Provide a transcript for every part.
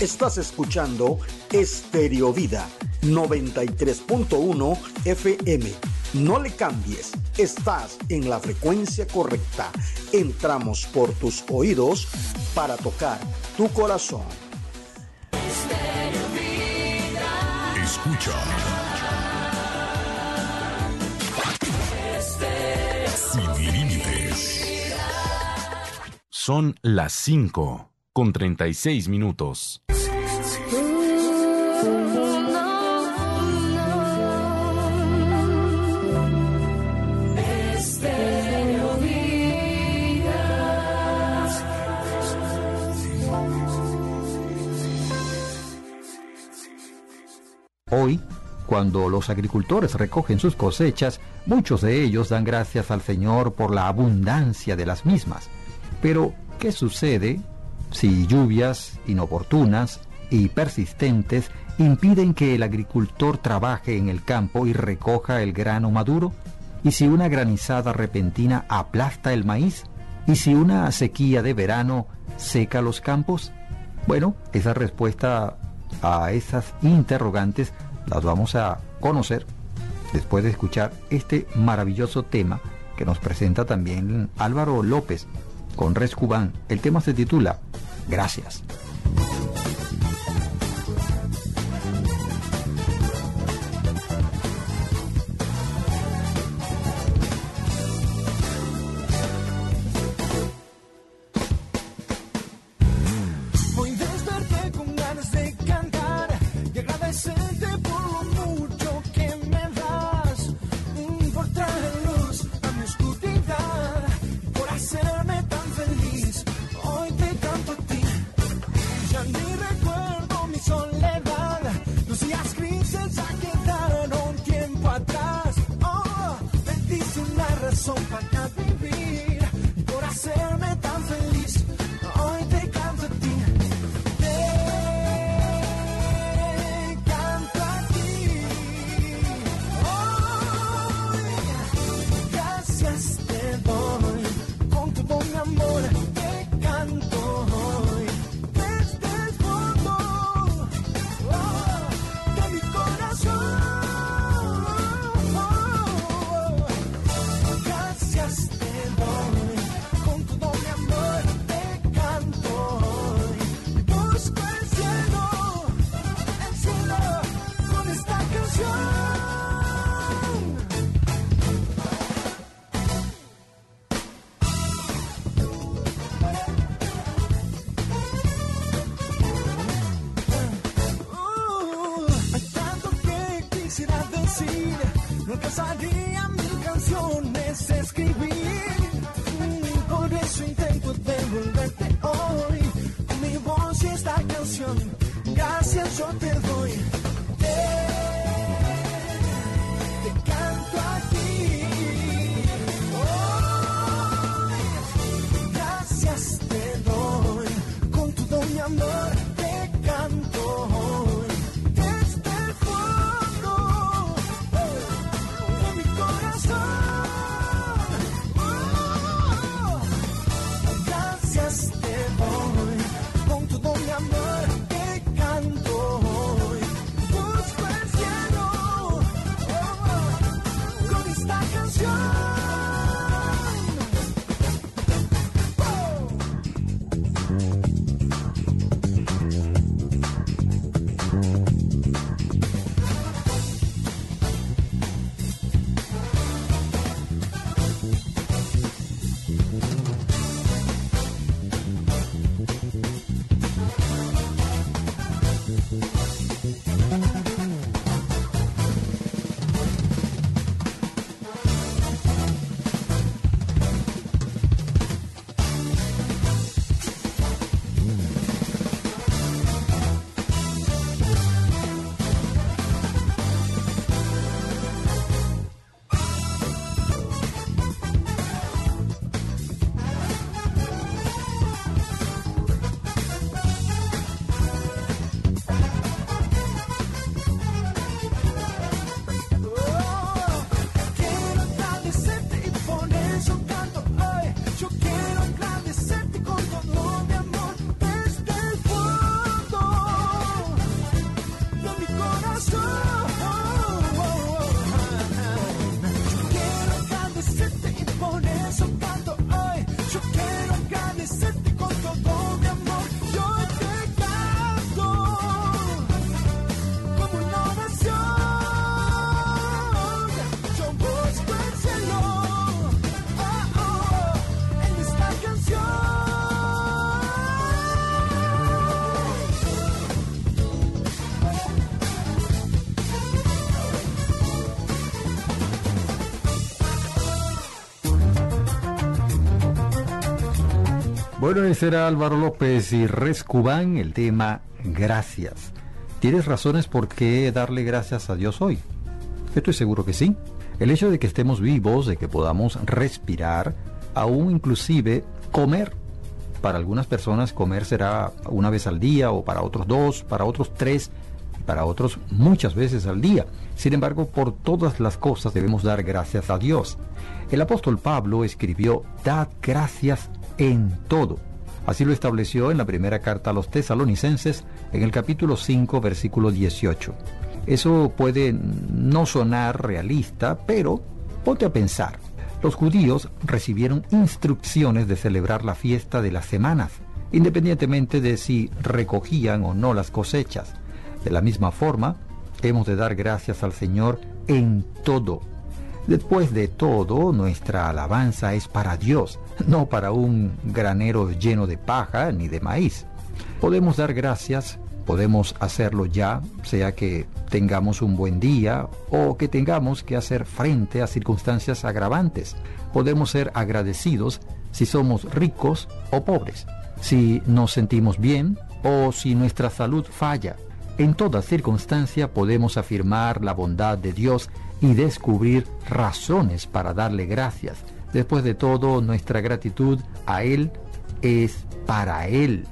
Estás escuchando Estéreo Vida 93.1 FM. No le cambies, estás en la frecuencia correcta. Entramos por tus oídos para tocar tu corazón. Escucha. Sin límites. Son las 5:36. Hoy, cuando los agricultores recogen sus cosechas, muchos de ellos dan gracias al Señor por la abundancia de las mismas. Pero, ¿qué sucede si lluvias inoportunas y persistentes impiden que el agricultor trabaje en el campo y recoja el grano maduro? ¿Y si una granizada repentina aplasta el maíz? ¿Y si una sequía de verano seca los campos? Bueno, esa respuesta a esas interrogantes las vamos a conocer después de escuchar este maravilloso tema que nos presenta también Álvaro López con Res Cubán. El tema se titula Gracias. Mi corazón. Bueno, ese era Álvaro López y Res Cubán, el tema gracias. ¿Tienes razones por qué darle gracias a Dios hoy? Estoy seguro que sí. El hecho de que estemos vivos, de que podamos respirar, aún inclusive comer. Para algunas personas comer será una vez al día, o para otros 2, para otros 3, para otros muchas veces al día. Sin embargo, por todas las cosas debemos dar gracias a Dios. El apóstol Pablo escribió: dad gracias en todo. Así lo estableció en la primera carta a los Tesalonicenses, en el capítulo 5, versículo 18. Eso puede no sonar realista, pero ponte a pensar. Los judíos recibieron instrucciones de celebrar la fiesta de las semanas, independientemente de si recogían o no las cosechas. De la misma forma, hemos de dar gracias al Señor en todo. Después de todo, nuestra alabanza es para Dios, no para un granero lleno de paja ni de maíz. Podemos dar gracias, podemos hacerlo ya, sea que tengamos un buen día o que tengamos que hacer frente a circunstancias agravantes. Podemos ser agradecidos si somos ricos o pobres, si nos sentimos bien o si nuestra salud falla. En toda circunstancia podemos afirmar la bondad de Dios y descubrir razones para darle gracias. Después de todo, nuestra gratitud a Él es para Él,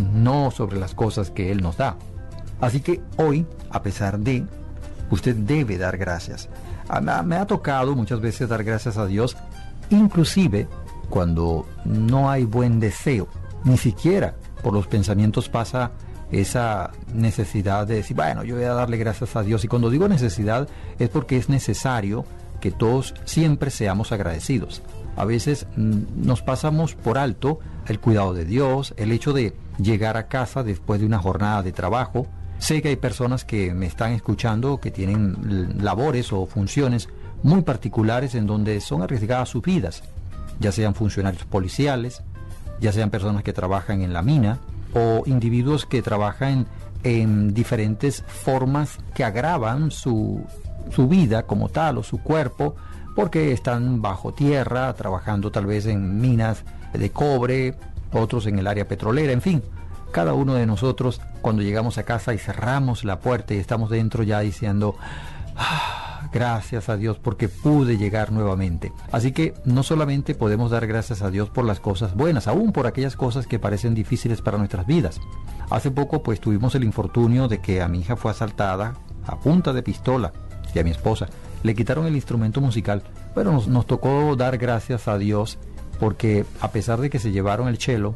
no sobre las cosas que Él nos da. Así que hoy, a pesar de, usted debe dar gracias. Me ha tocado muchas veces dar gracias a Dios, inclusive cuando no hay buen deseo. Ni siquiera por los pensamientos pasa esa necesidad de decir, bueno, yo voy a darle gracias a Dios. Y cuando digo necesidad es porque es necesario que todos siempre seamos agradecidos. A veces nos pasamos por alto el cuidado de Dios, el hecho de llegar a casa después de una jornada de trabajo. Sé que hay personas que me están escuchando que tienen labores o funciones muy particulares en donde son arriesgadas sus vidas, ya sean funcionarios policiales, ya sean personas que trabajan en la mina o individuos que trabajan en diferentes formas que agravan su vida como tal o su cuerpo, porque están bajo tierra, trabajando tal vez en minas de cobre, otros en el área petrolera, en fin. Cada uno de nosotros, cuando llegamos a casa y cerramos la puerta y estamos dentro ya diciendo, gracias a Dios porque pude llegar nuevamente. Así que no solamente podemos dar gracias a Dios por las cosas buenas, aún por aquellas cosas que parecen difíciles para nuestras vidas. Hace poco pues tuvimos el infortunio de que a mi hija fue asaltada a punta de pistola y a mi esposa le quitaron el instrumento musical. Bueno, nos tocó dar gracias a Dios porque a pesar de que se llevaron el cello,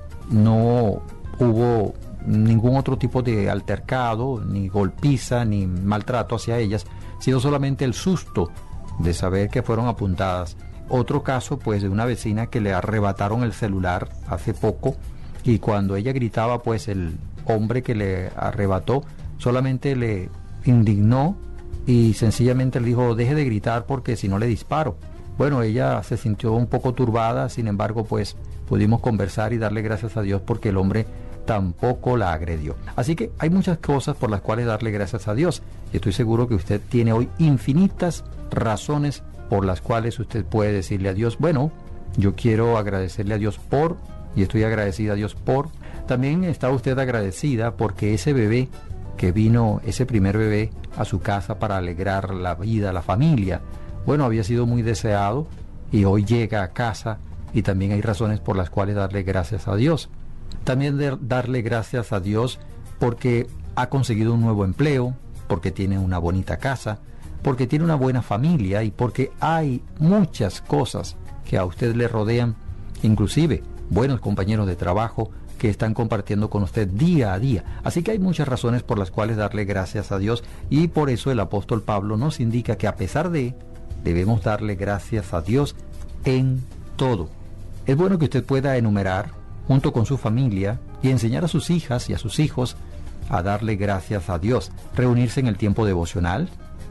no hubo ningún otro tipo de altercado, ni golpiza, ni maltrato hacia ellas, sino solamente el susto de saber que fueron apuntadas. Otro caso, pues, de una vecina que le arrebataron el celular hace poco, y cuando ella gritaba, pues el hombre que le arrebató solamente le indignó y sencillamente le dijo, deje de gritar porque si no le disparo. Bueno, ella se sintió un poco turbada, sin embargo, pues pudimos conversar y darle gracias a Dios porque el hombre tampoco la agredió. Así que hay muchas cosas por las cuales darle gracias a Dios. Y estoy seguro que usted tiene hoy infinitas razones por las cuales usted puede decirle a Dios, bueno, yo quiero agradecerle a Dios por, y estoy agradecida a Dios por. También está usted agradecida porque ese bebé que vino, ese primer bebé a su casa para alegrar la vida, la familia, bueno, había sido muy deseado y hoy llega a casa, y también hay razones por las cuales darle gracias a Dios. También darle gracias a Dios porque ha conseguido un nuevo empleo, porque tiene una bonita casa, porque tiene una buena familia y porque hay muchas cosas que a usted le rodean, inclusive buenos compañeros de trabajo que están compartiendo con usted día a día. Así que hay muchas razones por las cuales darle gracias a Dios, y por eso el apóstol Pablo nos indica que a pesar de, debemos darle gracias a Dios en todo. Es bueno que usted pueda enumerar junto con su familia y enseñar a sus hijas y a sus hijos a darle gracias a Dios, reunirse en el tiempo devocional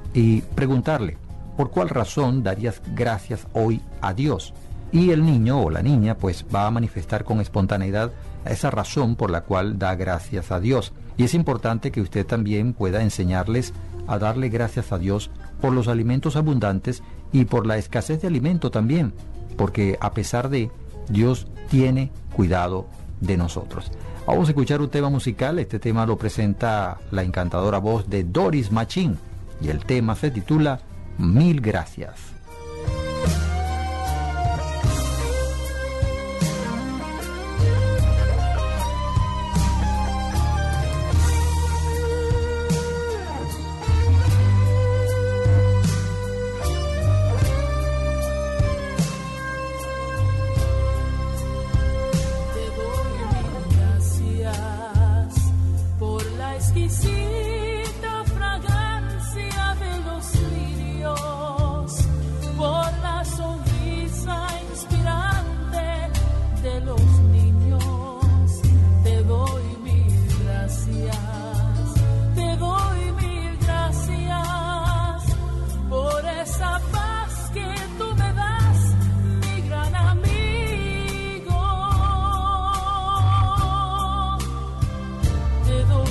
y preguntarle, ¿por cuál razón darías gracias hoy a Dios? Y el niño o la niña pues va a manifestar con espontaneidad esa razón por la cual da gracias a Dios. Y es importante que usted también pueda enseñarles a darle gracias a Dios por los alimentos abundantes y por la escasez de alimento también, porque a pesar de, Dios tiene cuidado de nosotros. Vamos a escuchar un tema musical. Este tema lo presenta la encantadora voz de Doris Machín y el tema se titula Mil Gracias. Exquisita fragancia de los lirios, por la sonrisa inspirante de los niños. Te doy mil gracias, te doy mil gracias por esa paz que tú me das, mi gran amigo. Te doy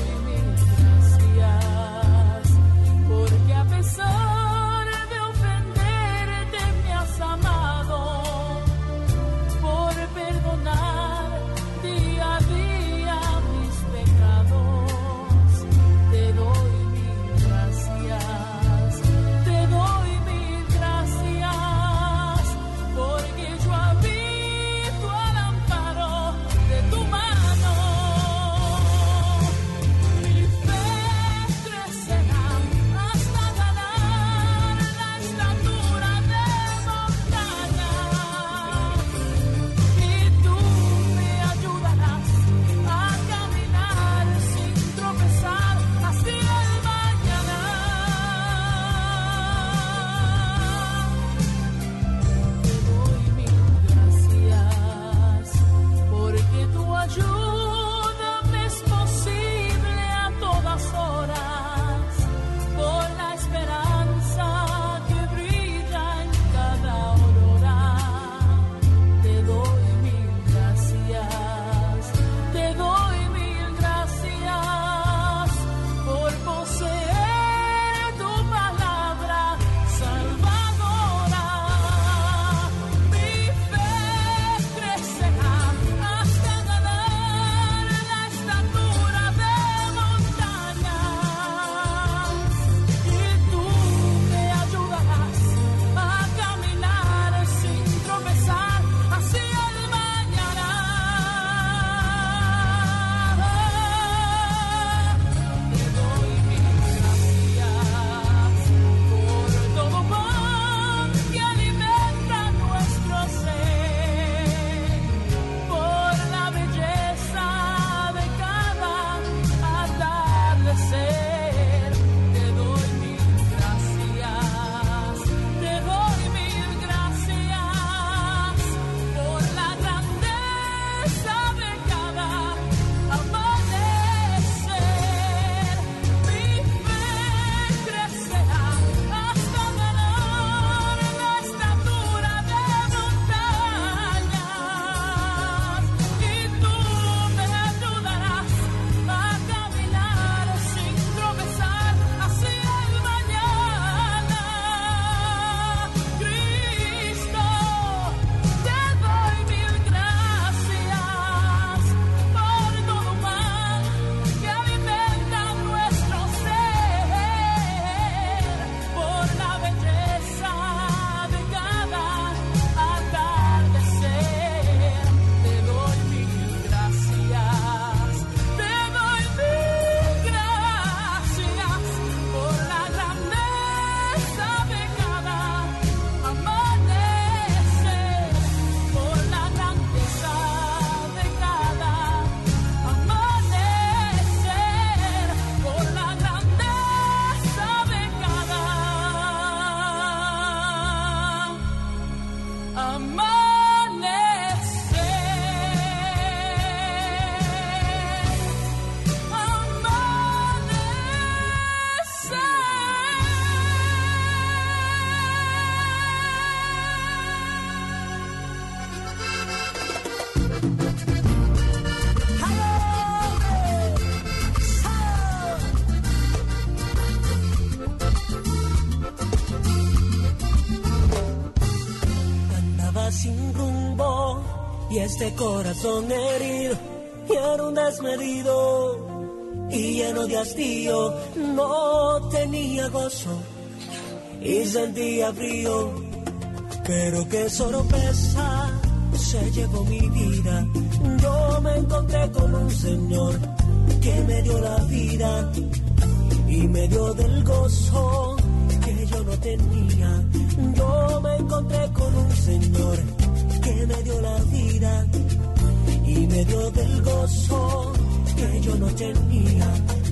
sin rumbo y este corazón herido y era un desmedido y lleno de hastío. No tenía gozo y sentía frío, pero qué sorpresa se llevó mi vida. Yo me encontré con un Señor que me dio la vida y me dio del gozo que yo no tenía. Yo me encontré con un Señor que me dio la vida y me dio del gozo que yo no tenía.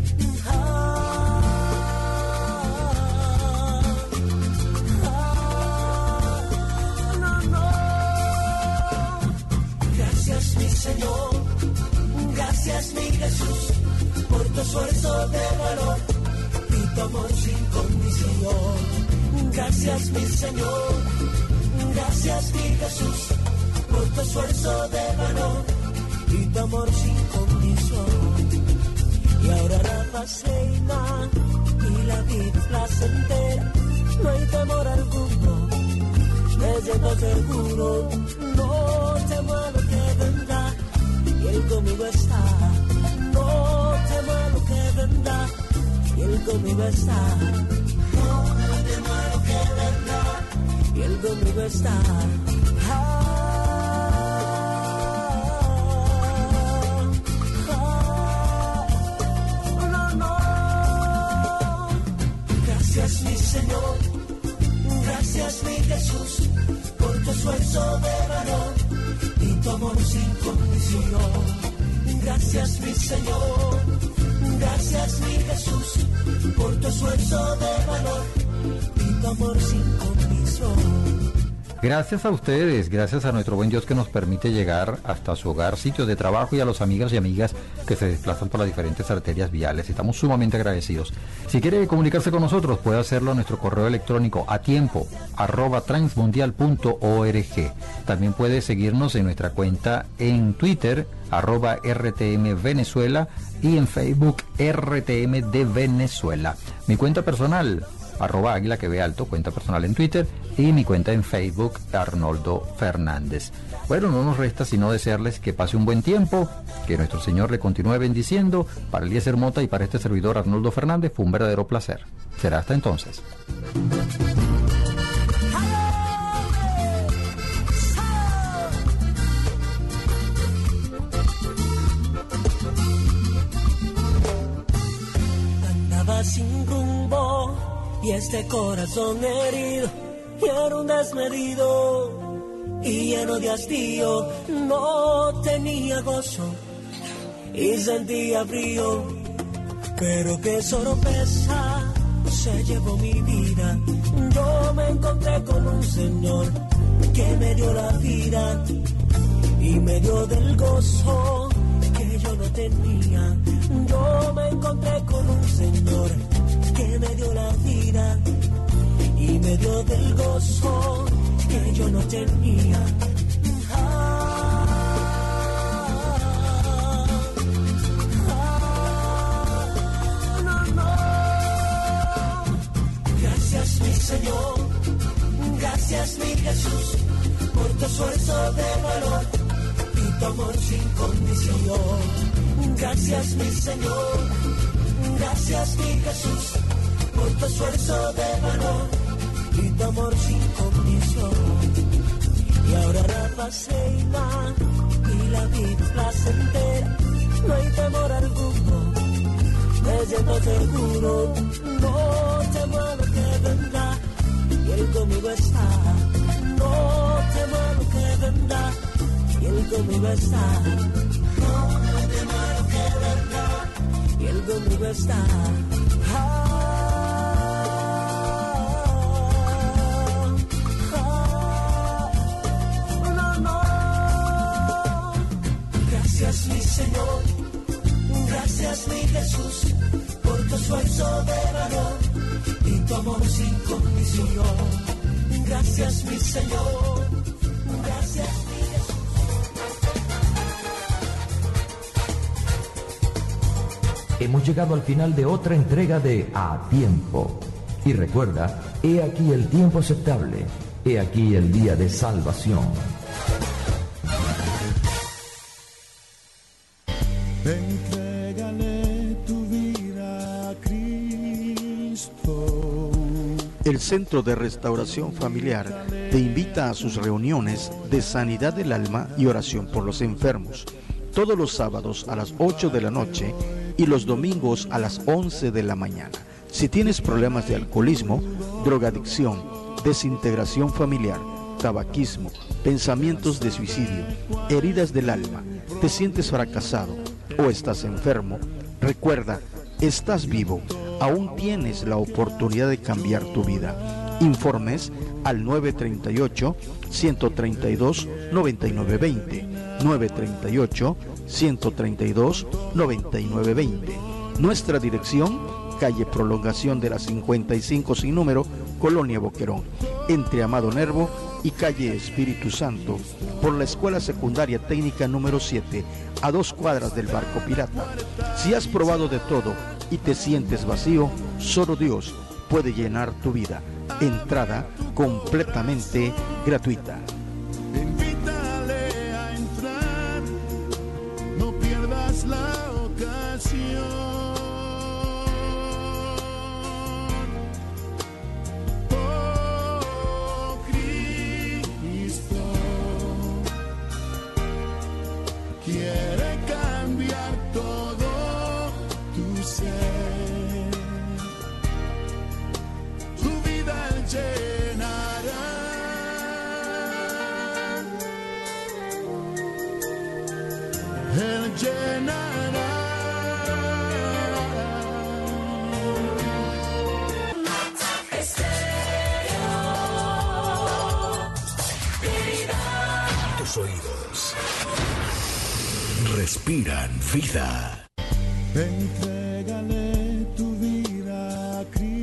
Gracias mi Señor, gracias mi Jesús, por tu esfuerzo de valor y tu amor sin condición. Gracias mi Señor, gracias mi Jesús, por tu esfuerzo de valor y tu amor sin condición. Y ahora la paz reina y la vida placentera, no hay temor alguno, me siento seguro, no temo a lo que vendrá, y Él conmigo está. No temo a lo que vendrá, y Él conmigo está. No temo a lo que vendrá, y Él conmigo está. Gracias mi Señor, gracias mi Jesús, por tu esfuerzo de valor y tu amor sin condición. Gracias mi Señor, gracias mi Jesús, por tu esfuerzo de valor y tu amor sin condición. Gracias a ustedes, gracias a nuestro buen Dios que nos permite llegar hasta su hogar, sitio de trabajo y a los amigos y amigas que se desplazan por las diferentes arterias viales. Estamos sumamente agradecidos. Si quiere comunicarse con nosotros, puede hacerlo a nuestro correo electrónico atiempo@transmundial.org. También puede seguirnos en nuestra cuenta en Twitter, @RTM Venezuela, y en Facebook, RTM de Venezuela. Mi cuenta personal, @Águila que ve alto, cuenta personal en Twitter, y mi cuenta en Facebook, Arnoldo Fernández. Bueno, no nos resta sino desearles que pase un buen tiempo, que nuestro Señor le continúe bendiciendo. Para Eliezer Mota y para este servidor Arnoldo Fernández fue un verdadero placer. Será hasta entonces. Andaba sin rumbo y este corazón herido, y era un desmedido y lleno de hastío. No tenía gozo y sentía frío, pero qué sorpresa se llevó mi vida. Yo me encontré con un Señor que me dio la vida y me dio del gozo que yo no tenía. Yo me encontré con un Señor que me dio la vida y me dio del gozo que yo no tenía. Gracias mi Señor, gracias mi Jesús, por tu esfuerzo de valor y tu amor sin condición. Gracias mi Señor, gracias mi Jesús, por tu esfuerzo de valor y tu amor sin condición. Y ahora la paz reina y la vida placentera, no hay temor alguno, me siento seguro. No temo a lo que vendrá, y Él conmigo está. No temo a lo que vendrá, y Él conmigo está. No temo a lo que vendrá, y Él conmigo está. Gracias mi Señor, gracias mi Jesús, por tu esfuerzo de valor y tu amor sin condición. Gracias mi Señor, gracias mi Jesús. Hemos llegado al final de otra entrega de A Tiempo. Y recuerda, he aquí el tiempo aceptable, he aquí el día de salvación. Entrégale tu vida a Cristo. El Centro de Restauración Familiar te invita a sus reuniones de sanidad del alma y oración por los enfermos, todos los sábados a las 8 de la noche y los domingos a las 11 de la mañana. Si tienes problemas de alcoholismo, drogadicción, desintegración familiar, tabaquismo, pensamientos de suicidio, heridas del alma, te sientes fracasado o estás enfermo, recuerda, estás vivo, aún tienes la oportunidad de cambiar tu vida. Informes al 938-132-9920, 938-132-9920. Nuestra dirección, calle Prolongación de la 55 sin número, Colonia Boquerón, entre Amado Nervo y calle Espíritu Santo, por la Escuela Secundaria Técnica número 7, a 2 cuadras del Barco Pirata. Si has probado de todo y te sientes vacío, solo Dios puede llenar tu vida. Entrada completamente gratuita. Invítale a entrar, no pierdas la ocasión. Oh, Cristo quiere cambiar todo tu ser, tu vida llenará. Él llenará. Tus oídos respiran vida. Entrégale tu vida a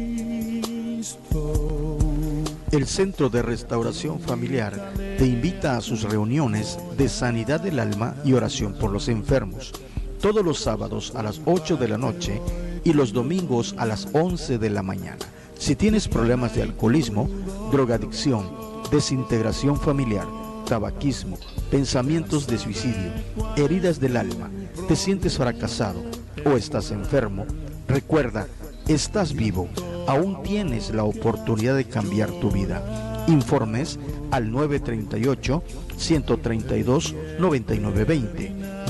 Cristo. El Centro de Restauración Familiar te invita a sus reuniones de sanidad del alma y oración por los enfermos, todos los sábados a las 8 de la noche y los domingos a las 11 de la mañana. Si tienes problemas de alcoholismo, drogadicción, desintegración familiar, tabaquismo, pensamientos de suicidio, heridas del alma, te sientes fracasado o estás enfermo, recuerda, estás vivo, aún tienes la oportunidad de cambiar tu vida. Informes al 938-132-9920,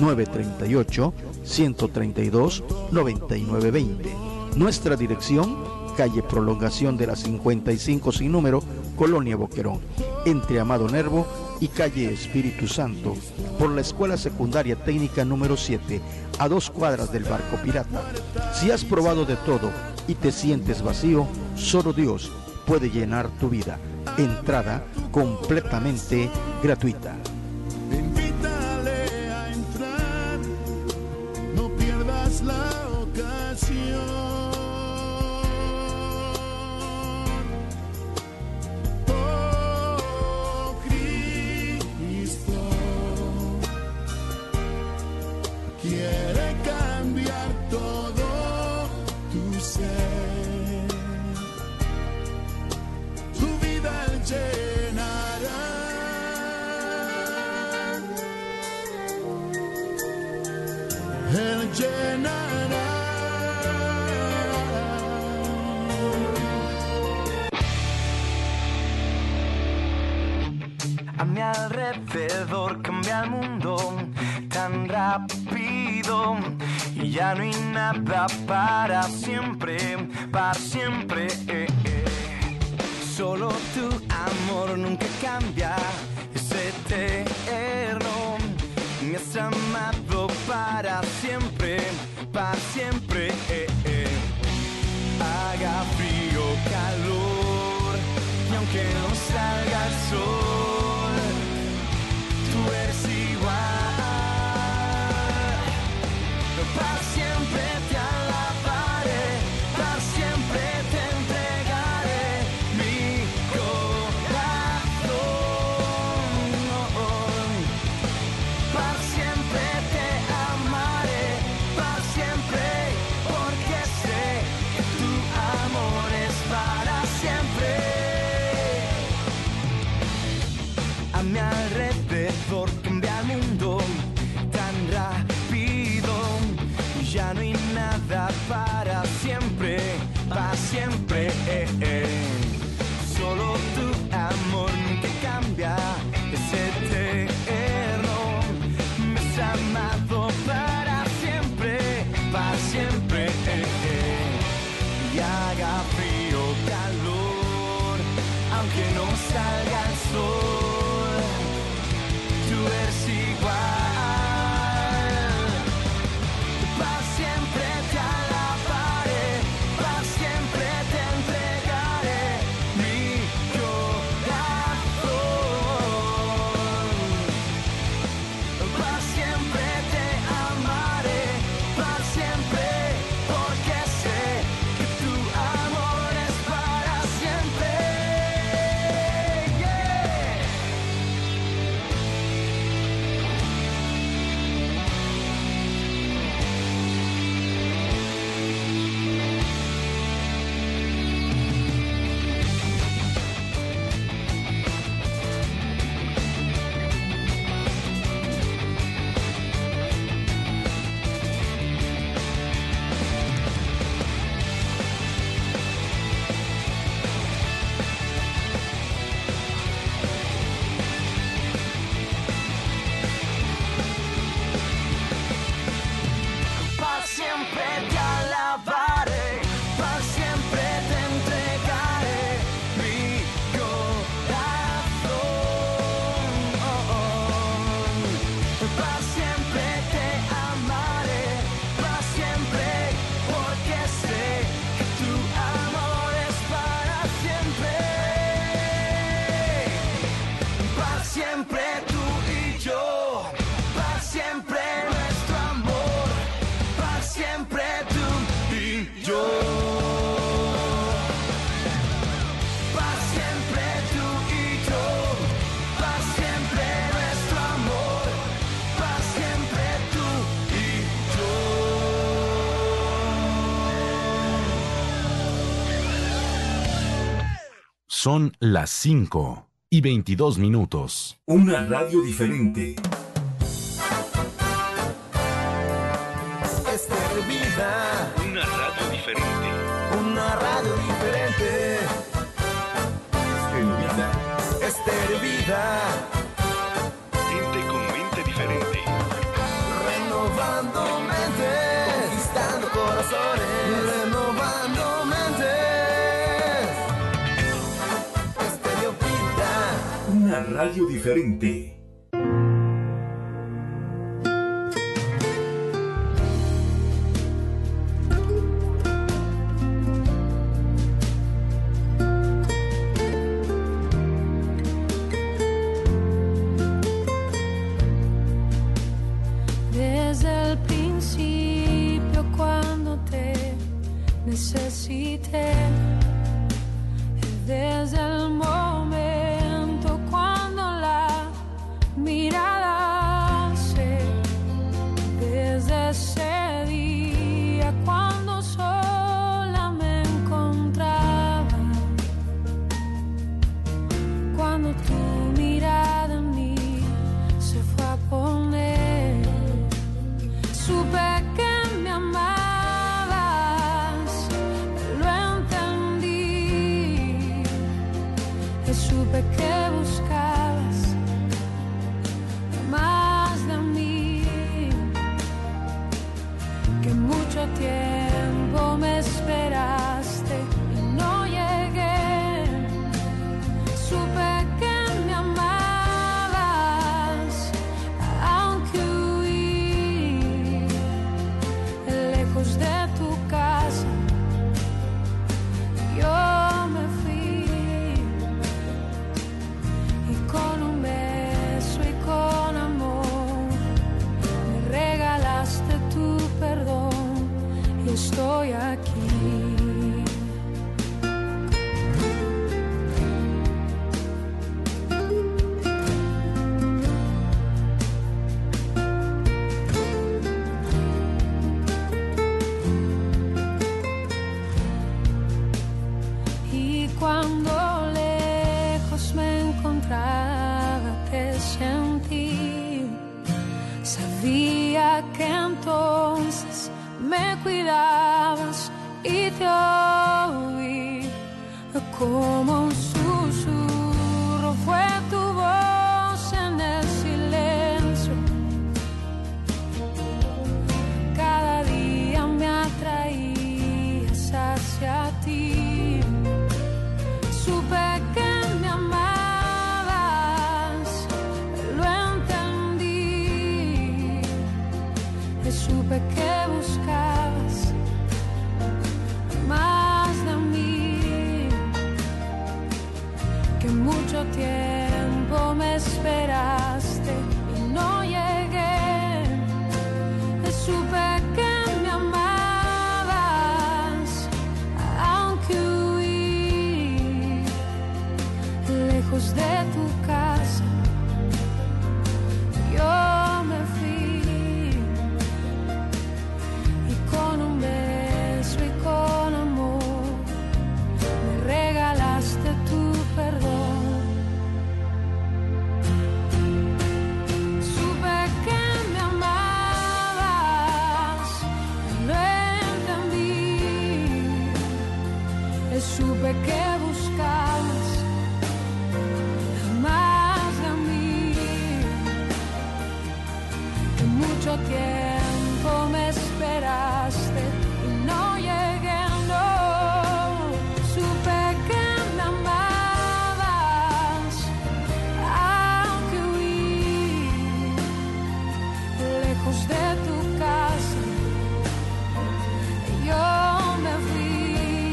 938-132-9920. Nuestra dirección, calle Prolongación de la 55 sin número, Colonia Boquerón, entre Amado Nervo y calle Espíritu Santo, por la Escuela Secundaria Técnica número 7, a 2 cuadras del Barco Pirata. Si has probado de todo y te sientes vacío, solo Dios puede llenar tu vida. Entrada completamente gratuita. Invítale a entrar, no pierdas la ocasión. Oh, Cristo quiere cambiar todo tu ser, tu vida llenará. Él llenará. A mi alrededor cambia el mundo tan rápido y ya no hay nada para siempre, Solo tu amor nunca cambia, es eterno. Me has amado para siempre, Haga frío, calor, y aunque no salga el sol, tú eres igual. Para siempre te alabaré, para siempre te entregaré mi corazón. Para siempre te amaré, para siempre, porque sé que tu amor es para siempre. nada para siempre, para siempre. Solo tu amor nunca cambia, es eterno. Me has amado para siempre, para siempre. Y haga frío o calor, aunque no salga el sol, tú eres igual. Para siempre te alabaré, para siempre te entregaré mi corazón. Para siempre te amaré, para siempre, porque sé que tu amor es para siempre. Yeah. Para siempre te alabaré, para siempre te entregaré mi corazón. Para siempre te amaré, para siempre, porque sé que tu amor es para siempre. Para siempre tú y yo, para siempre nuestro amor, para siempre tú y yo. Para siempre tú y yo, para siempre nuestro amor, para siempre tú y yo. Son las 5:22. Una radio diferente. Estéreo Vida, Una radio diferente. una radio diferente. Estéreo Vida. Estéreo Vida, Gente con mente diferente. renovando mentes, conquistando corazones, renovando mentes. Estéreo Vida. Una radio diferente. Desde el principio cuando te necesité, desde el momento cuando la mirada se, desde ese día cuando sola me encontraba, cuando tu mirada en mí se fue a poner, supe que me amabas, lo entendí, y supe que buscabas más de mí, que mucho tiempo me esperaste y no llegué, supe que me amabas, aunque huí lejos de tu casa, yo me fui, y con un beso y con amor me regalaste tu perdón y estoy aquí. Y cuando lejos me encontraba te sentí, sabía que entonces me cuidaba buscabas y te oí como un susurro. Fue tu voz en el silencio. Cada día me atraías hacia ti. Supe que me amabas, lo entendí. Supe que buscabas más de mí, que mucho tiempo me esperaste y no llegué. Supe que me amabas, aunque huí lejos de tu casa. Yo me fui y con un beso y con amor me regalaste tu perdón. Supe que me amabas, lo entendí. Supe que buscabas más de mí, que mucho tiempo me esperaste y no llegué, no. Supe que me amabas, aunque huí lejos de tu casa. Yo me fui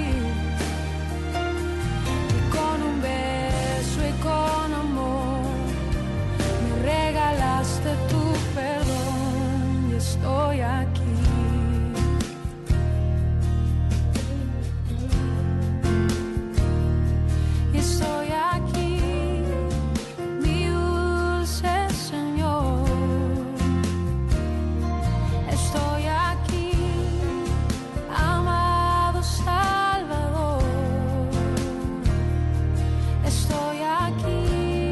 y con un beso y con amor me regalaste tu perdón y estoy aquí. Y estoy aquí, mi dulce Señor. Estoy aquí, amado Salvador. Estoy aquí.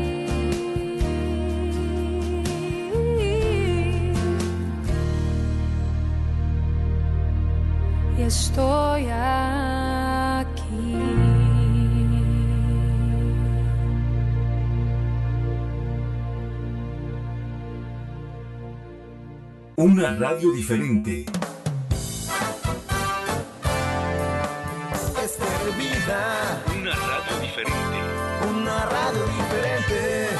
Y estoy aquí. Una radio diferente. Estéreo Vida, Una radio diferente. una radio diferente.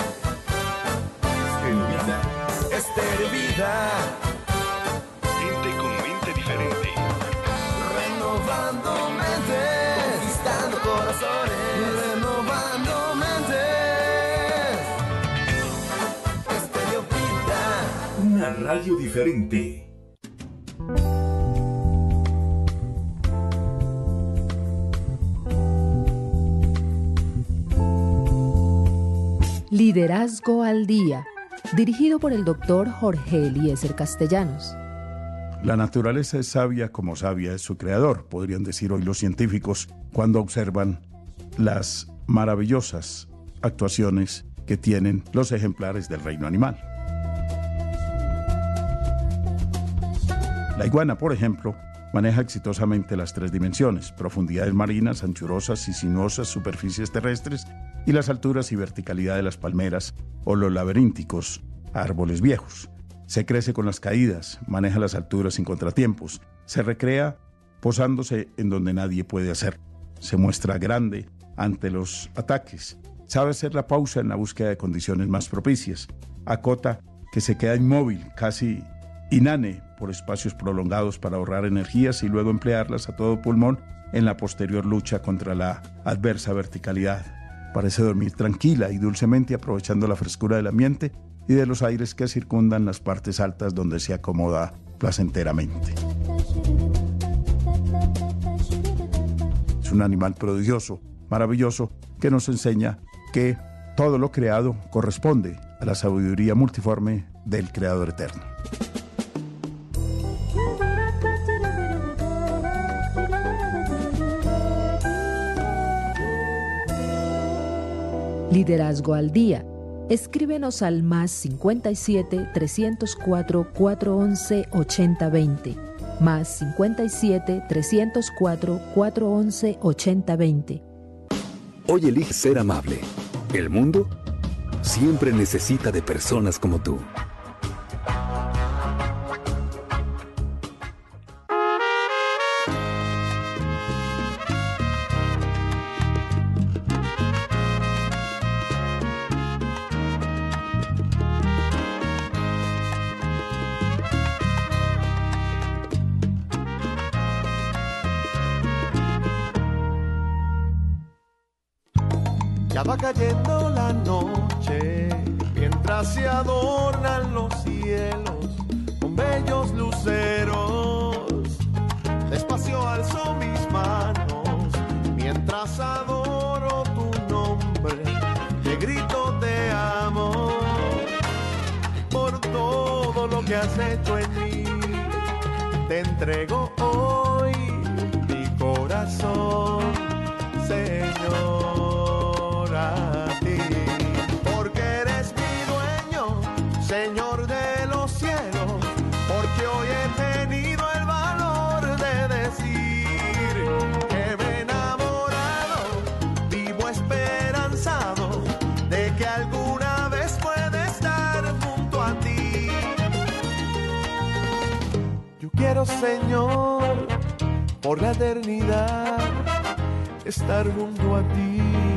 Estéreo Vida, Gente con mente diferente. renovando mentes, conquistando corazones, renovando mentes. Estéreo Vida. Una radio diferente. Liderazgo al Día, dirigido por el doctor Jorge Eliezer Castellanos. La naturaleza es sabia como sabia es su creador, podrían decir hoy los científicos, cuando observan las maravillosas actuaciones que tienen los ejemplares del reino animal. La iguana, por ejemplo, maneja exitosamente las tres dimensiones: profundidades marinas, anchurosas y sinuosas superficies terrestres, y las alturas y verticalidad de las palmeras o los laberínticos árboles viejos. Se crece con las caídas, maneja las alturas sin contratiempos, se recrea posándose en donde nadie puede hacerlo. Se muestra grande ante los ataques, sabe hacer la pausa en la búsqueda de condiciones más propicias, acota que se queda inmóvil, casi inane por espacios prolongados para ahorrar energías y luego emplearlas a todo pulmón en la posterior lucha contra la adversa verticalidad. Parece dormir tranquila y dulcemente, aprovechando la frescura del ambiente y de los aires que circundan las partes altas donde se acomoda placenteramente. Es un animal prodigioso, maravilloso, que nos enseña que todo lo creado corresponde a la sabiduría multiforme del Creador eterno. Liderazgo al Día. Escríbenos al +57 304 411 8020 más 57 304 411 8020. Hoy elige ser amable. El mundo siempre necesita de personas como tú. Ya va cayendo la noche, mientras se adornan los cielos con bellos luceros. Despacio alzo mis manos, mientras adoro tu nombre, te grito te amo, por todo lo que has hecho en mí. Te entrego hoy mi corazón, Señor. A ti, porque eres mi dueño, Señor de los cielos, porque hoy he tenido el valor de decir que me he enamorado, vivo esperanzado de que alguna vez pueda estar junto a ti. Yo quiero, Señor, por la eternidad, estar junto a ti.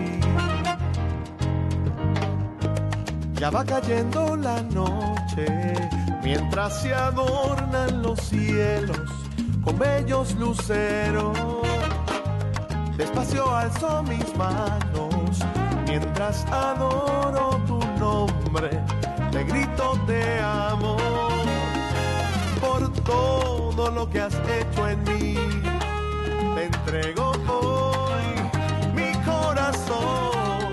Ya va cayendo la noche, mientras se adornan los cielos con bellos luceros. Despacio alzo mis manos, mientras adoro tu nombre, te grito te amo, por todo lo que has hecho en mí. Te entrego hoy mi corazón,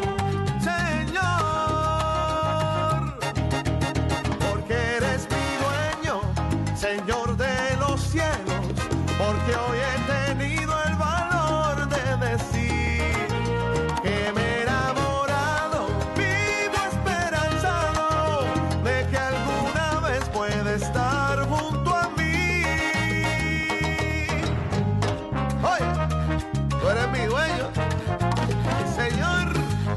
Señor de los cielos, porque hoy he tenido el valor de decir que me he enamorado, vivo esperanzado de que alguna vez pueda estar junto a mí. Oye, tú eres mi dueño, Señor.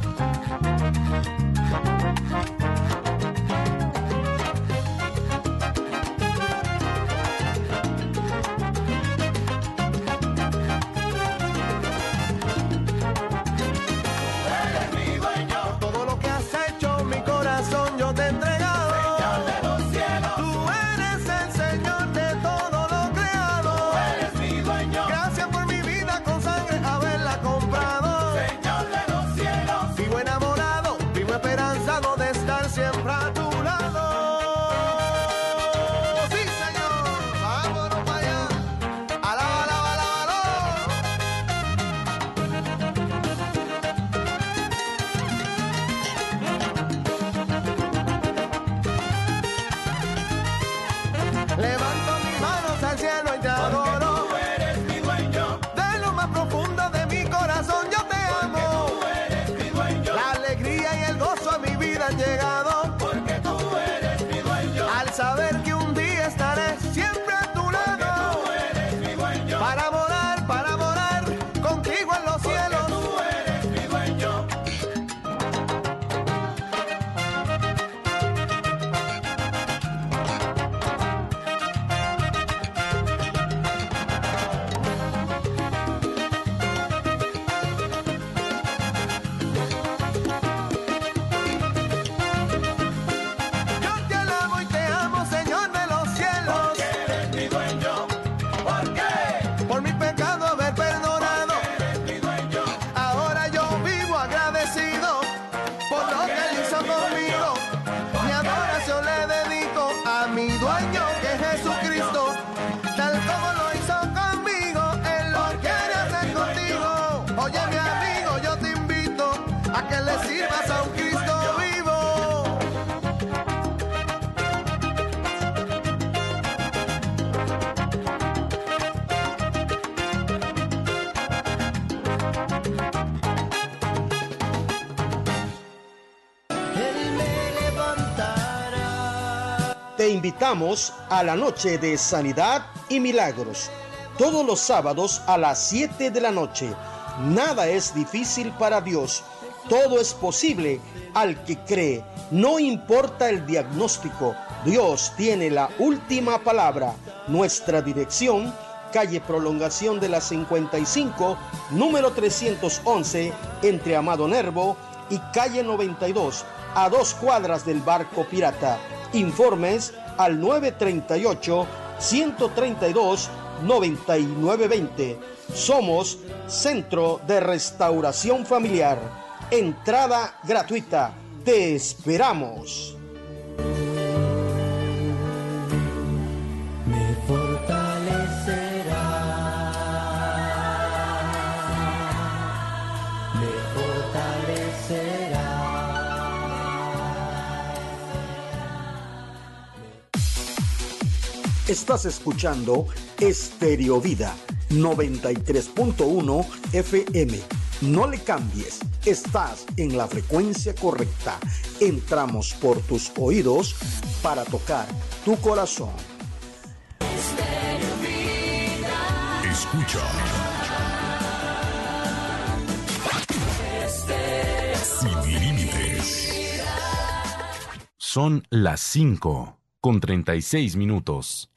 Saber que un día estaré siempre a tu lado, tú eres mi dueño. Para morar contigo en los cielos, tú eres mi dueño. Sirvas a un Cristo vivo. Él me levantará. Te invitamos a la noche de sanidad y milagros. Todos los sábados a las 7 de la noche. Nada es difícil para Dios. Todo es posible al que cree. No importa el diagnóstico, Dios tiene la última palabra. Nuestra dirección: calle Prolongación de la 55, número 311, entre Amado Nervo y calle 92, a 2 cuadras del Barco Pirata. Informes al 938-132-9920. Somos Centro de Restauración Familiar. Entrada gratuita. Te esperamos. Me fortalecerá, me fortalecerá. Estás escuchando Estéreo Vida 93.1 FM. No le cambies, estás en la frecuencia correcta. Entramos por tus oídos para tocar tu corazón. Escucha. Sin límites. Son las 5:36.